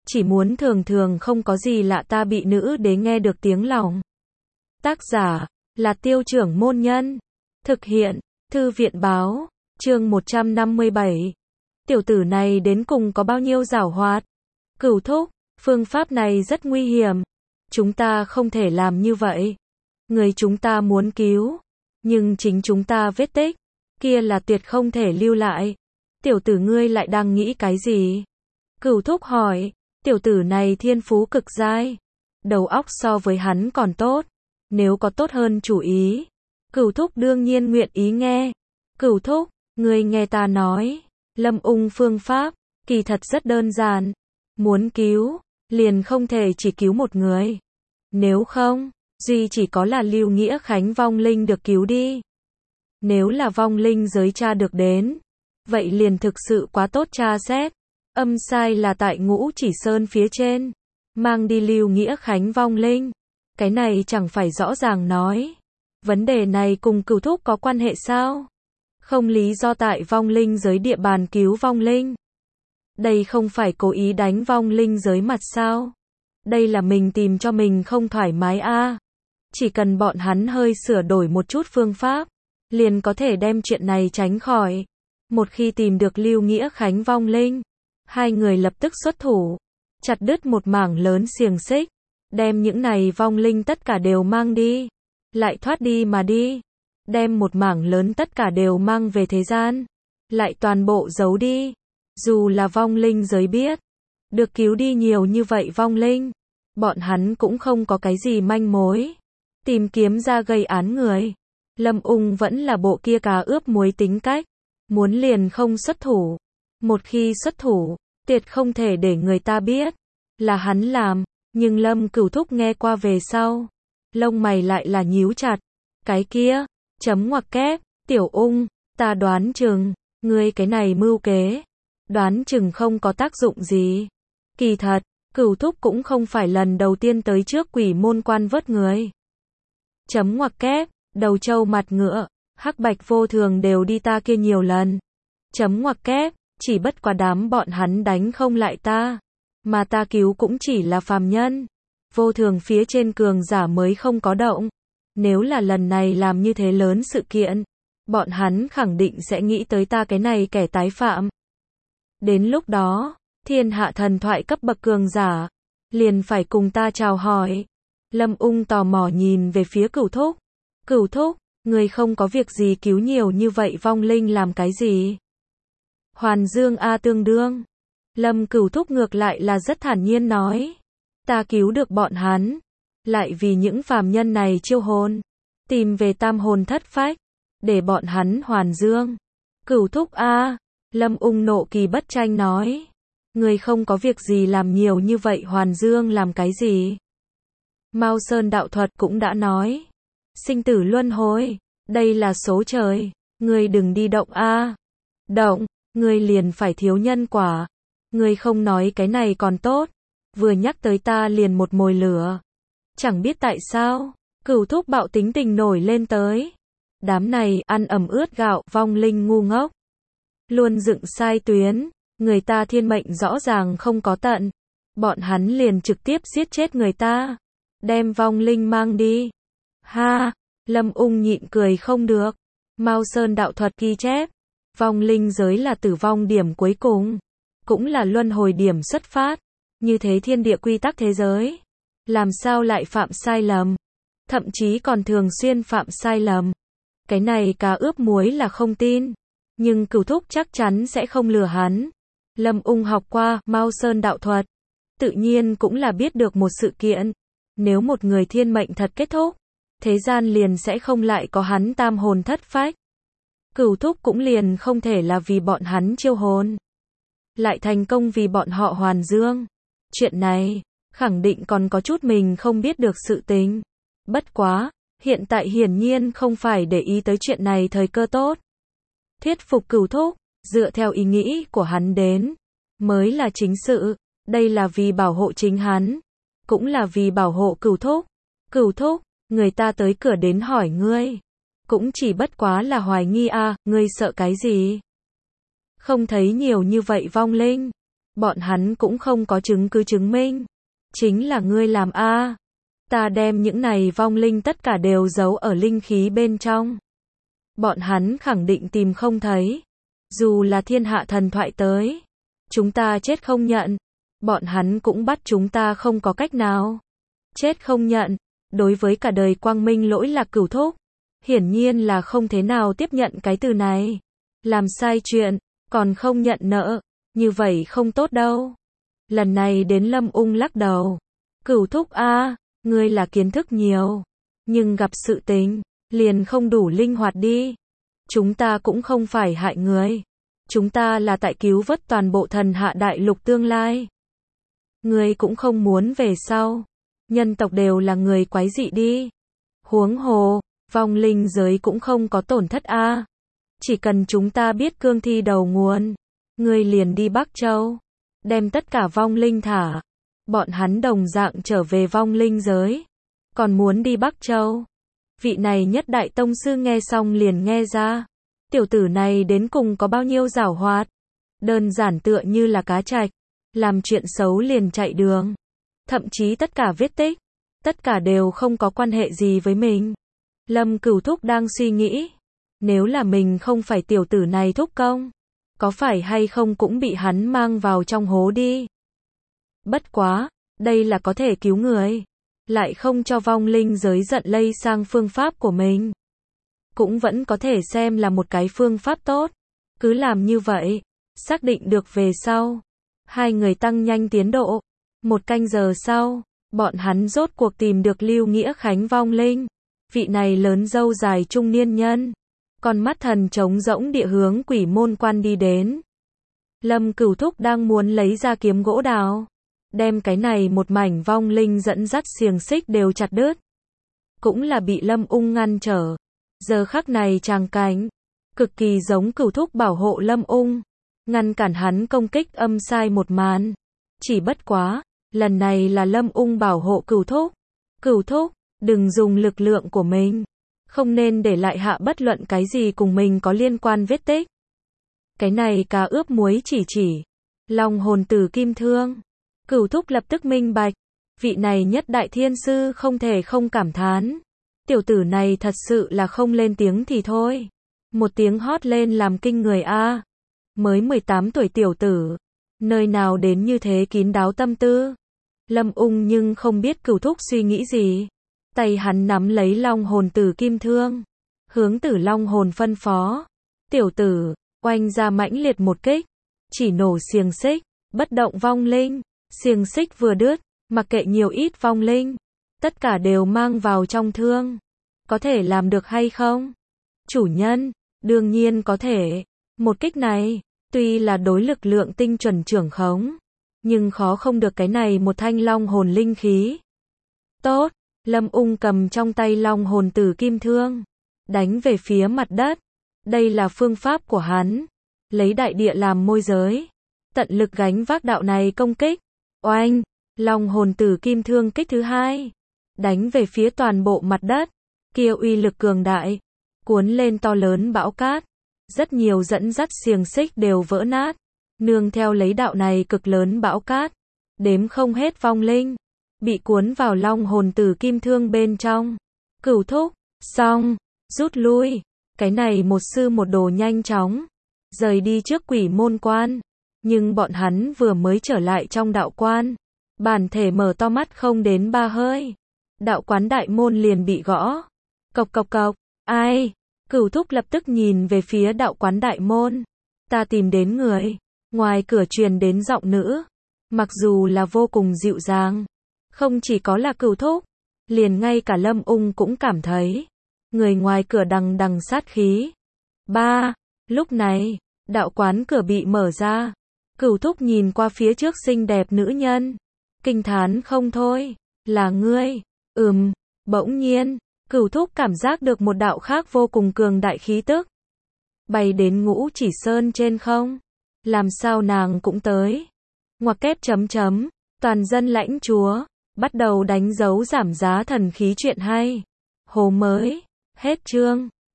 chỉ muốn thường thường không có gì lạ ta bị nữ đế nghe được tiếng lòng. Tác giả là Tiêu Trưởng Môn Nhân. Thực hiện Thư viện Báo. Chương 157. Tiểu tử này đến cùng có bao nhiêu giảo hoạt? Cửu thúc, phương pháp này rất nguy hiểm. Chúng ta không thể làm như vậy. Người chúng ta muốn cứu, nhưng chính chúng ta vết tích kia là tuyệt không thể lưu lại. Tiểu tử ngươi lại đang nghĩ cái gì? Cửu thúc hỏi. Tiểu tử này thiên phú cực giai, đầu óc so với hắn còn tốt. Nếu có tốt hơn chủ ý, Cửu thúc đương nhiên nguyện ý nghe. Cửu thúc, ngươi nghe ta nói, Lâm Ung phương pháp kỳ thật rất đơn giản. Muốn cứu, liền không thể chỉ cứu một người. Nếu không, duy chỉ có là Lưu Nghĩa Khánh vong linh được cứu đi. Nếu là vong linh giới tra được đến, vậy liền thực sự quá tốt tra xét. Âm sai là tại Ngũ Chỉ Sơn phía trên, mang đi Lưu Nghĩa Khánh vong linh. Cái này chẳng phải rõ ràng nói. Vấn đề này cùng Cửu thúc có quan hệ sao? Không lý do tại vong linh giới địa bàn cứu vong linh. Đây không phải cố ý đánh vong linh giới mặt sao? Đây là mình tìm cho mình không thoải mái a. Chỉ cần bọn hắn hơi sửa đổi một chút phương pháp, liền có thể đem chuyện này tránh khỏi. Một khi tìm được Lưu Nghĩa Khánh vong linh, hai người lập tức xuất thủ, chặt đứt một mảng lớn xiềng xích, đem những này vong linh tất cả đều mang đi, lại thoát đi mà đi, đem một mảng lớn tất cả đều mang về thế gian, lại toàn bộ giấu đi. Dù là vong linh giới biết, được cứu đi nhiều như vậy vong linh, bọn hắn cũng không có cái gì manh mối, tìm kiếm ra gây án người. Lâm Ung vẫn là bộ kia cá ướp muối tính cách, muốn liền không xuất thủ. Một khi xuất thủ, tuyệt không thể để người ta biết là hắn làm. Nhưng Lâm Cửu thúc nghe qua về sau, lông mày lại là nhíu chặt. Cái kia, chấm ngoặc kép, Tiểu Ung, ta đoán chừng, ngươi cái này mưu kế, đoán chừng không có tác dụng gì. Kỳ thật, Cửu thúc cũng không phải lần đầu tiên tới trước Quỷ Môn Quan vớt người. Chấm ngoặc kép, đầu trâu mặt ngựa, hắc bạch vô thường đều đi ta kia nhiều lần. Chấm ngoặc kép, chỉ bất quá đám bọn hắn đánh không lại ta, mà ta cứu cũng chỉ là phàm nhân. Vô thường phía trên cường giả mới không có động. Nếu là lần này làm như thế lớn sự kiện, bọn hắn khẳng định sẽ nghĩ tới ta cái này kẻ tái phạm. Đến lúc đó, thiên hạ thần thoại cấp bậc cường giả liền phải cùng ta chào hỏi. Lâm Ung tò mò nhìn về phía Cửu thúc. Cửu thúc, người không có việc gì cứu nhiều như vậy vong linh làm cái gì? Hoàn Dương a tương đương. Lâm Cửu thúc ngược lại là rất thản nhiên nói. Ta cứu được bọn hắn, lại vì những phàm nhân này chiêu hồn, tìm về tam hồn thất phách, để bọn hắn hoàn dương. Cửu thúc a. Lâm Ung nộ kỳ bất tranh nói. Người không có việc gì làm nhiều như vậy hoàn dương làm cái gì? Mao Sơn đạo thuật cũng đã nói. Sinh tử luân hồi, đây là số trời, ngươi đừng đi động a. Động, ngươi liền phải thiếu nhân quả. Ngươi không nói cái này còn tốt, vừa nhắc tới ta liền một mồi lửa. Chẳng biết tại sao, Cửu thúc bạo tính tình nổi lên tới. Đám này ăn ẩm ướt gạo, vong linh ngu ngốc. Luôn dựng sai tuyến, người ta thiên mệnh rõ ràng không có tận. Bọn hắn liền trực tiếp giết chết người ta, đem vong linh mang đi. Ha, Lâm Ung nhịn cười không được. Mao Sơn đạo thuật ghi chép, vong linh giới là tử vong điểm cuối cùng, cũng là luân hồi điểm xuất phát. Như thế thiên địa quy tắc thế giới, làm sao lại phạm sai lầm, thậm chí còn thường xuyên phạm sai lầm. Cái này cá ướp muối là không tin, nhưng Cửu thúc chắc chắn sẽ không lừa hắn. Lâm Ung học qua Mao Sơn đạo thuật, tự nhiên cũng là biết được một sự kiện. Nếu một người thiên mệnh thật kết thúc, thế gian liền sẽ không lại có hắn tam hồn thất phách. Cửu thúc cũng liền không thể là vì bọn hắn chiêu hồn, lại thành công vì bọn họ hoàn dương. Chuyện này, khẳng định còn có chút mình không biết được sự tình. Bất quá, hiện tại hiển nhiên không phải để ý tới chuyện này thời cơ tốt. Thuyết phục Cửu thúc, dựa theo ý nghĩ của hắn đến, mới là chính sự. Đây là vì bảo hộ chính hắn, cũng là vì bảo hộ Cửu thúc. Cửu thúc, người ta tới cửa đến hỏi ngươi, cũng chỉ bất quá là hoài nghi a, ngươi sợ cái gì? Không thấy nhiều như vậy vong linh, Bọn hắn cũng không có chứng cứ chứng minh. Chính là ngươi làm a. Ta đem những này vong linh tất cả đều giấu ở linh khí bên trong. Bọn hắn khẳng định tìm không thấy. Dù là thiên hạ thần thoại tới. Chúng ta chết không nhận. Bọn hắn cũng bắt chúng ta không có cách nào. Chết không nhận. Đối với cả đời quang minh lỗi lạc Cửu Thúc. Hiển nhiên là không thế nào tiếp nhận cái từ này. Làm sai chuyện, còn không nhận nợ. Như vậy không tốt đâu. Lần này đến Lâm Ung lắc đầu. Cửu Thúc a, ngươi là kiến thức nhiều. Nhưng gặp sự tình, liền không đủ linh hoạt đi. Chúng ta cũng không phải hại người. Chúng ta là tại cứu vớt toàn bộ thần hạ đại lục tương lai. Ngươi cũng không muốn về sau. Nhân tộc đều là người quái dị đi. Huống hồ, vong linh giới cũng không có tổn thất a. Chỉ cần chúng ta biết cương thi đầu nguồn. Ngươi liền đi Bắc Châu. Đem tất cả vong linh thả. Bọn hắn đồng dạng trở về vong linh giới. Còn muốn đi Bắc Châu. Vị này nhất đại tông sư nghe xong liền nghe ra. Tiểu tử này đến cùng có bao nhiêu giảo hoạt. Đơn giản tựa như là cá trạch. Làm chuyện xấu liền chạy đường. Thậm chí tất cả vết tích. Tất cả đều không có quan hệ gì với mình. Lâm Cửu Thúc đang suy nghĩ. Nếu là mình không phải tiểu tử này thúc công. Có phải hay không cũng bị hắn mang vào trong hố đi. Bất quá, đây là có thể cứu người. Lại không cho vong linh giới giận lây sang phương pháp của mình. Cũng vẫn có thể xem là một cái phương pháp tốt. Cứ làm như vậy, xác định được về sau. Hai người tăng nhanh tiến độ. 1 canh giờ sau, bọn hắn rốt cuộc tìm được Lưu Nghĩa Khánh vong linh. Vị này lớn râu dài trung niên nhân. Con mắt thần trống rỗng địa hướng Quỷ Môn Quan đi đến. Lâm Cửu Thúc đang muốn lấy ra kiếm gỗ đào. Đem cái này một mảnh vong linh dẫn dắt xiềng xích đều chặt đứt. Cũng là bị Lâm Ung ngăn trở. Giờ khắc này tràng cảnh. Cực kỳ giống Cửu Thúc bảo hộ Lâm Ung. Ngăn cản hắn công kích âm sai một màn. Chỉ bất quá. Lần này là Lâm Ung bảo hộ Cửu Thúc. Cửu Thúc, đừng dùng lực lượng của mình. Không nên để lại hạ bất luận cái gì cùng mình có liên quan vết tích. Cái này cá ướp muối chỉ. Long hồn tử kim thương. Cửu Thúc lập tức minh bạch. Vị này nhất đại thiên sư không thể không cảm thán. Tiểu tử này thật sự là không lên tiếng thì thôi. Một tiếng hót lên làm kinh người a. Mới 18 tuổi tiểu tử. Nơi nào đến như thế kín đáo tâm tư. Lâm Ung nhưng không biết Cửu Thúc suy nghĩ gì. Tay hắn nắm lấy long hồn tử kim thương. Hướng tử long hồn phân phó. Tiểu tử, oanh ra mãnh liệt một kích. Chỉ nổ xiềng xích, bất động vong linh. Xiềng xích vừa đứt, mặc kệ nhiều ít vong linh. Tất cả đều mang vào trong thương. Có thể làm được hay không? Chủ nhân, đương nhiên có thể. Một kích này, tuy là đối lực lượng tinh chuẩn trưởng khống. Nhưng khó không được cái này một thanh long hồn linh khí. Tốt. Lâm Ung cầm trong tay long hồn tử kim thương. Đánh về phía mặt đất. Đây là phương pháp của hắn. Lấy đại địa làm môi giới. Tận lực gánh vác đạo này công kích. Oanh! Long hồn tử kim thương kích thứ hai. Đánh về phía toàn bộ mặt đất. Kia uy lực cường đại. Cuốn lên to lớn bão cát. Rất nhiều dẫn dắt xiềng xích đều vỡ nát. Nương theo lấy đạo này cực lớn bão cát. Đếm không hết vong linh. Bị cuốn vào long hồn tử kim thương bên trong. Cửu Thúc, xong, rút lui. Cái này một sư một đồ nhanh chóng. Rời đi trước Quỷ Môn Quan. Nhưng bọn hắn vừa mới trở lại trong đạo quan. Bản thể mở to mắt không đến 3 hơi. Đạo quán đại môn liền bị gõ. Cộc cộc cộc, ai? Cửu Thúc lập tức nhìn về phía đạo quán đại môn. Ta tìm đến người. Ngoài cửa truyền đến giọng nữ. Mặc dù là vô cùng dịu dàng. Không chỉ có là Cửu Thúc. Liền ngay cả Lâm Ung cũng cảm thấy. Người ngoài cửa đằng đằng sát khí. Lúc này, đạo quán cửa bị mở ra. Cửu Thúc nhìn qua phía trước xinh đẹp nữ nhân. Kinh thán không thôi. Là ngươi. Bỗng nhiên, Cửu Thúc cảm giác được một đạo khác vô cùng cường đại khí tức. Bay đến Ngũ Chỉ Sơn trên không. Làm sao nàng cũng tới. Ngoặc kép chấm chấm. Toàn dân lãnh chúa. Bắt đầu đánh dấu giảm giá thần khí chuyện hay. Hồ mới. Hết chương.